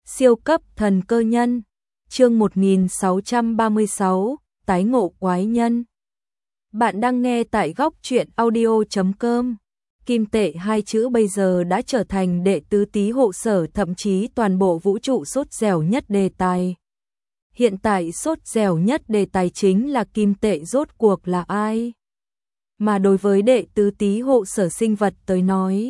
Siêu cấp thần cơ nhân, chương 1636, tái ngộ quái nhân. Bạn đang nghe tại góc truyện audio.com. Kim tệ hai chữ bây giờ đã trở thành đệ tứ tí hộ sở, thậm chí toàn bộ vũ trụ sốt dẻo nhất đề tài. Hiện tại sốt dẻo nhất đề tài chính là kim tệ rốt cuộc là ai? Mà đối với đệ tứ tí hộ sở sinh vật tới nói,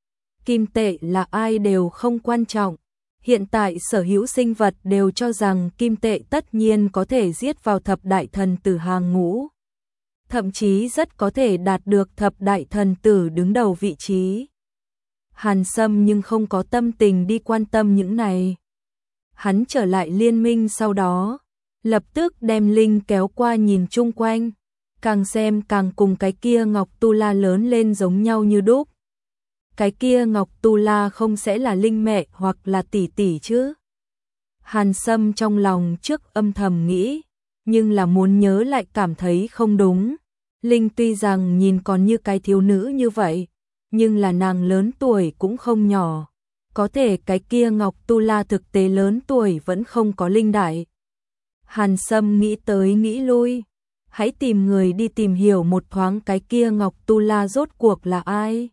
kim tệ là ai đều không quan trọng. Hiện tại sở hữu sinh vật đều cho rằng kim tệ tất nhiên có thể giết vào thập đại thần tử hàng ngũ. Thậm chí rất có thể đạt được thập đại thần tử đứng đầu vị trí. Hàn Sâm nhưng không có tâm tình đi quan tâm những này. Hắn trở lại liên minh sau đó, lập tức đem Linh kéo qua nhìn chung quanh. Càng xem càng cùng cái kia Ngọc Tu La lớn lên giống nhau như đúc. Cái kia Ngọc Tu La không sẽ là Linh mẹ hoặc là tỷ tỷ chứ? Hàn Sâm trong lòng trước âm thầm nghĩ, nhưng là muốn nhớ lại cảm thấy không đúng. Linh tuy rằng nhìn còn như cái thiếu nữ như vậy, nhưng là nàng lớn tuổi cũng không nhỏ. Có thể cái kia Ngọc Tu La thực tế lớn tuổi vẫn không có Linh đại. Hàn Sâm nghĩ tới nghĩ lui, hãy tìm người đi tìm hiểu một thoáng cái kia Ngọc Tu La rốt cuộc là ai.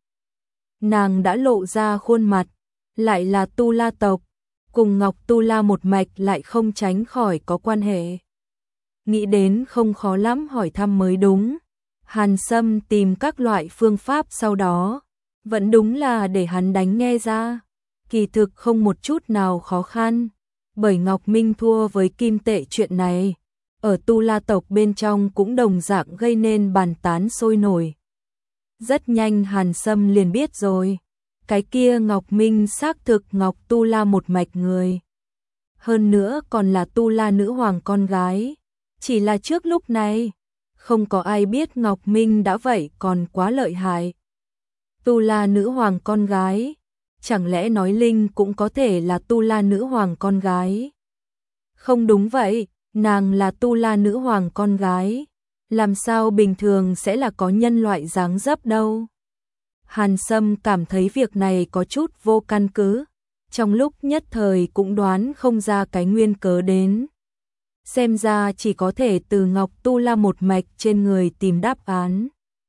Nàng đã lộ ra khuôn mặt, lại là Tu La tộc, cùng Ngọc Tu La một mạch lại không tránh khỏi có quan hệ. Nghĩ đến không khó lắm hỏi thăm mới đúng. Hàn Sâm tìm các loại phương pháp sau đó, vẫn đúng là để hắn đánh nghe ra. Kỳ thực không một chút nào khó khăn, bởi Ngọc Minh thua với kim tệ chuyện này, ở Tu La tộc bên trong cũng đồng dạng gây nên bàn tán sôi nổi. Rất nhanh Hàn Sâm liền biết rồi, cái kia Ngọc Minh xác thực Ngọc Tu La một mạch người. Hơn nữa còn là Tu La nữ hoàng con gái, chỉ là trước lúc này, không có ai biết Ngọc Minh đã vậy còn quá lợi hại. Tu La nữ hoàng con gái, chẳng lẽ nói Linh cũng có thể là Tu La nữ hoàng con gái? Không đúng vậy, nàng là Tu La nữ hoàng con gái. Làm sao bình thường sẽ là có nhân loại dáng dấp đâu. Hàn Sâm cảm thấy việc này có chút vô căn cứ, trong lúc nhất thời cũng đoán không ra cái nguyên cớ đến. Xem ra chỉ có thể từ Ngọc Tu La một mạch trên người tìm đáp án.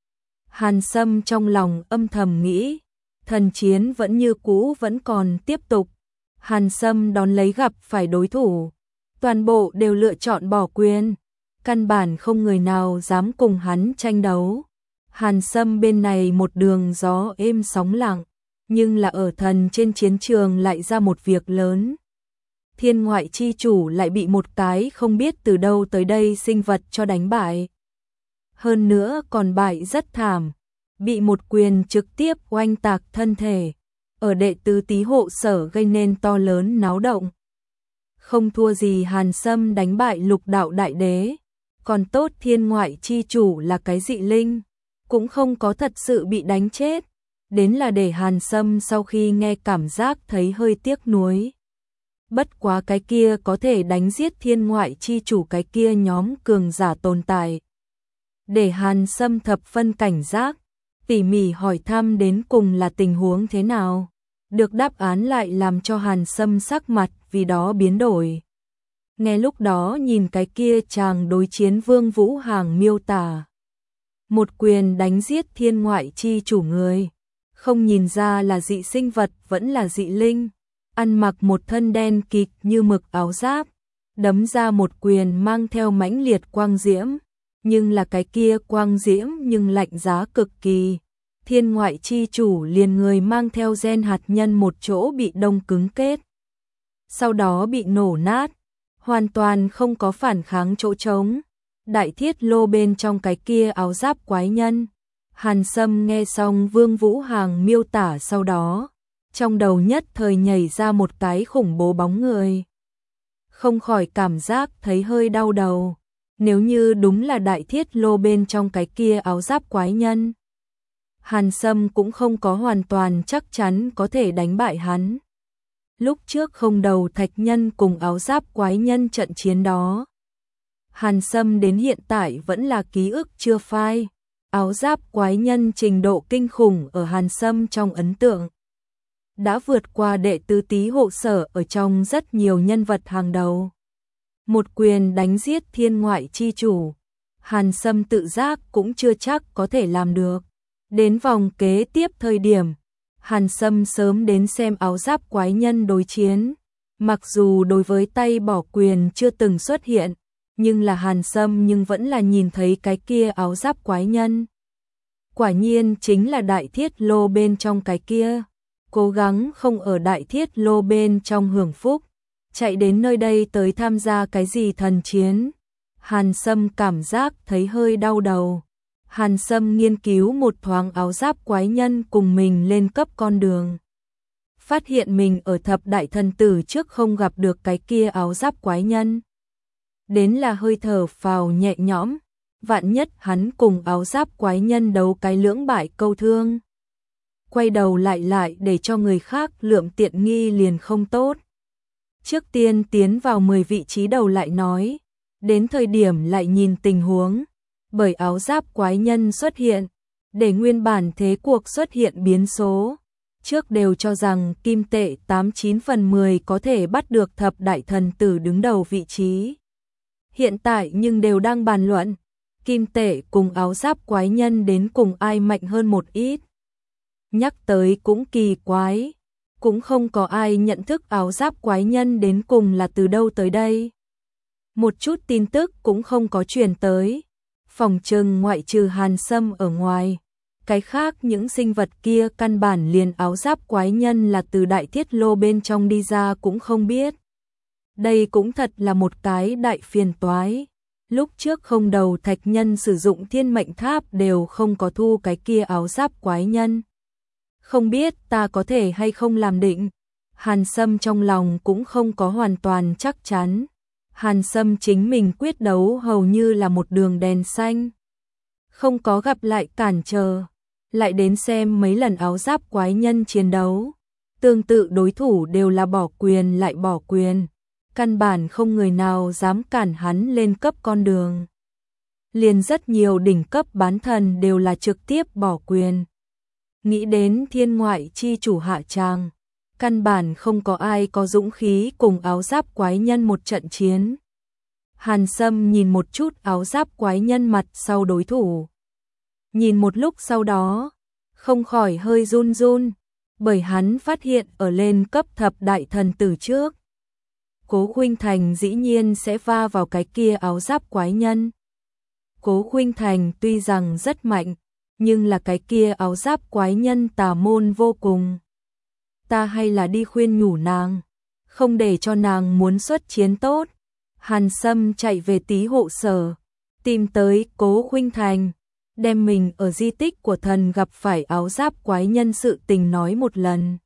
Hàn Sâm trong lòng âm thầm nghĩ, thần chiến vẫn như cũ vẫn còn tiếp tục. Hàn Sâm đón lấy gặp phải đối thủ, toàn bộ đều lựa chọn bỏ quyền. Căn bản không người nào dám cùng hắn tranh đấu. Hàn Sâm bên này một đường gió êm sóng lặng, nhưng là ở thần trên chiến trường lại ra một việc lớn. Thiên ngoại chi chủ lại bị một cái không biết từ đâu tới đây sinh vật cho đánh bại. Hơn nữa còn bại rất thảm, bị một quyền trực tiếp oanh tạc thân thể, ở đệ tứ tí hộ sở gây nên to lớn náo động. Không thua gì Hàn Sâm đánh bại Lục đạo đại đế. Còn tốt thiên ngoại chi chủ là cái dị linh, cũng không có thật sự bị đánh chết. Đến là để Hàn Sâm sau khi nghe cảm giác thấy hơi tiếc nuối. Bất quá cái kia có thể đánh giết thiên ngoại chi chủ cái kia nhóm cường giả tồn tại. Để Hàn Sâm thập phân cảnh giác, tỉ mỉ hỏi thăm đến cùng là tình huống thế nào. Được đáp án lại làm cho Hàn Sâm sắc mặt vì đó biến đổi. Nghe lúc đó nhìn cái kia chàng đối chiến Vương Vũ Hàng miêu tả. Một quyền đánh giết thiên ngoại chi chủ người. Không nhìn ra là dị sinh vật vẫn là dị linh. Ăn mặc một thân đen kịt như mực áo giáp. Đấm ra một quyền mang theo mãnh liệt quang diễm. Nhưng là cái kia quang diễm nhưng lạnh giá cực kỳ. Thiên ngoại chi chủ liền người mang theo gen hạt nhân một chỗ bị đông cứng kết. Sau đó bị nổ nát. Hoàn toàn không có phản kháng chỗ trống. Đại thiết lô bên trong cái kia áo giáp quái nhân. Hàn Sâm nghe xong Vương Vũ Hàng miêu tả sau đó, trong đầu nhất thời nhảy ra một cái khủng bố bóng người. Không khỏi cảm giác thấy hơi đau đầu. Nếu như đúng là đại thiết lô bên trong cái kia áo giáp quái nhân, Hàn Sâm cũng không có hoàn toàn chắc chắn có thể đánh bại hắn. Lúc trước không đầu thạch nhân cùng áo giáp quái nhân trận chiến đó, Hàn Sâm đến hiện tại vẫn là ký ức chưa phai. Áo giáp quái nhân trình độ kinh khủng ở Hàn Sâm trong ấn tượng. đã vượt qua đệ tứ tý hộ sở ở trong rất nhiều nhân vật hàng đầu. Một quyền đánh giết thiên ngoại chi chủ, Hàn Sâm tự giác cũng chưa chắc có thể làm được. Đến vòng kế tiếp thời điểm, Hàn Sâm sớm đến xem áo giáp quái nhân đối chiến. Mặc dù đối với tay bỏ quyền chưa từng xuất hiện, nhưng là Hàn Sâm nhưng vẫn là nhìn thấy cái kia áo giáp quái nhân. Quả nhiên chính là đại thiết lô bên trong cái kia. Cố gắng không ở đại thiết lô bên trong hưởng phúc, chạy đến nơi đây tới tham gia cái gì thần chiến. Hàn Sâm cảm giác thấy hơi đau đầu. Hàn Sâm nghiên cứu một thoáng áo giáp quái nhân cùng mình lên cấp con đường. Phát hiện mình ở thập đại thần tử trước không gặp được cái kia áo giáp quái nhân. Đến là hơi thở phào nhẹ nhõm, vạn nhất hắn cùng áo giáp quái nhân đấu cái lưỡng bại câu thương. Quay đầu lại để cho người khác lượm tiện nghi liền không tốt. Trước tiên tiến vào 10 vị trí đầu lại nói, đến thời điểm lại nhìn tình huống, bởi áo giáp quái nhân xuất hiện, để nguyên bản thế cuộc xuất hiện biến số. Trước đều cho rằng kim tệ 89 phần 10 có thể bắt được thập đại thần tử đứng đầu vị trí. Hiện tại nhưng đều đang bàn luận, kim tệ cùng áo giáp quái nhân đến cùng ai mạnh hơn một ít. Nhắc tới cũng kỳ quái, cũng không có ai nhận thức áo giáp quái nhân đến cùng là từ đâu tới đây. Một chút tin tức cũng không có truyền tới, phòng trừng ngoại trừ Hàn Sâm ở ngoài. Cái khác những sinh vật kia căn bản liền áo giáp quái nhân là từ đại thiết lô bên trong đi ra cũng không biết. Đây cũng thật là một cái đại phiền toái. Lúc trước không đầu thạch nhân sử dụng thiên mệnh tháp đều không có thu cái kia áo giáp quái nhân. Không biết ta có thể hay không làm định. Hàn Sâm trong lòng cũng không có hoàn toàn chắc chắn. Hàn Sâm chính mình quyết đấu hầu như là một đường đèn xanh. Không có gặp lại cản trở. Lại đến xem mấy lần áo giáp quái nhân chiến đấu. Tương tự đối thủ đều là bỏ quyền lại bỏ quyền. Căn bản không người nào dám cản hắn lên cấp con đường. Liền rất nhiều đỉnh cấp bán thần đều là trực tiếp bỏ quyền. Nghĩ đến thiên ngoại chi chủ hạ tràng, căn bản không có ai có dũng khí cùng áo giáp quái nhân một trận chiến. Hàn Sâm nhìn một chút áo giáp quái nhân mặt sau đối thủ. Nhìn một lúc sau đó, không khỏi hơi run run, bởi hắn phát hiện ở lên cấp thập đại thần tử trước. Cố Khuynh Thành dĩ nhiên sẽ va vào cái kia áo giáp quái nhân. Cố Khuynh Thành tuy rằng rất mạnh, nhưng là cái kia áo giáp quái nhân tà môn vô cùng. Ta hay là đi khuyên nhủ nàng, không để cho nàng muốn xuất chiến tốt. Hàn Sâm chạy về Tý hộ sở, tìm tới Cố Khuynh Thành, đem mình ở di tích của thần gặp phải áo giáp quái nhân sự tình nói một lần.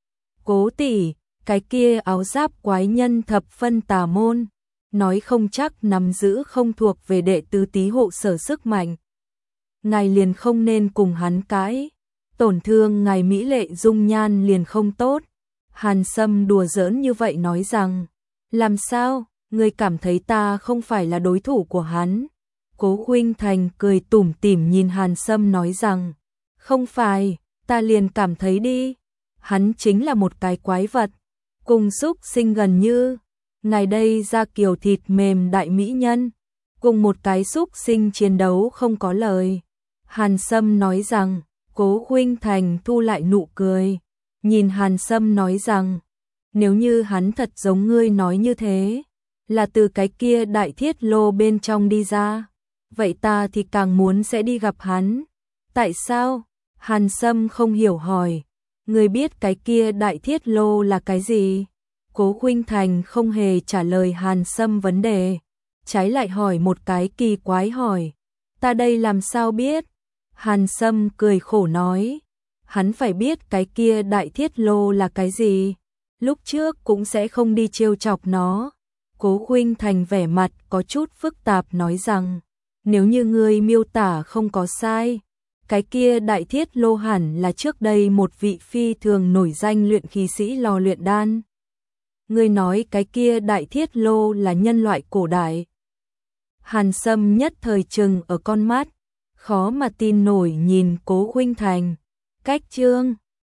Cố tỷ, cái kia áo giáp quái nhân thập phân tà môn, nói không chắc nắm giữ không thuộc về đệ tứ Tý hộ sở sức mạnh. Ngài liền không nên cùng hắn cãi, tổn thương ngài mỹ lệ dung nhan liền không tốt. Hàn Sâm đùa giỡn như vậy nói rằng, làm sao, ngươi cảm thấy ta không phải là đối thủ của hắn? Cố Khuynh Thành cười tủm tỉm nhìn Hàn Sâm nói rằng, không phải, ta liền cảm thấy đi, hắn chính là một cái quái vật, cùng súc sinh gần như, ngài đây ra kiều thịt mềm đại mỹ nhân, cùng một cái súc sinh chiến đấu không có lời. Hàn Sâm nói rằng, Cố Khuynh Thành thu lại nụ cười, nhìn Hàn Sâm nói rằng, nếu như hắn thật giống ngươi nói như thế, là từ cái kia đại thiết lô bên trong đi ra, vậy ta thì càng muốn sẽ đi gặp hắn. Tại sao? Hàn Sâm không hiểu hỏi, ngươi biết cái kia đại thiết lô là cái gì? Cố Khuynh Thành không hề trả lời Hàn Sâm vấn đề, trái lại hỏi một cái kỳ quái hỏi, ta đây làm sao biết? Hàn Sâm cười khổ nói, hắn phải biết cái kia đại thiết lô là cái gì, lúc trước cũng sẽ không đi trêu chọc nó. Cố Khuynh Thành vẻ mặt có chút phức tạp nói rằng, nếu như ngươi miêu tả không có sai, cái kia đại thiết lô hẳn là trước đây một vị phi thường nổi danh luyện khí sĩ lò luyện đan. Ngươi nói cái kia đại thiết lô là nhân loại cổ đại. Hàn Sâm nhất thời trừng ở con mắt, khó mà tin nổi nhìn Cố Khuynh Thành. Cách chương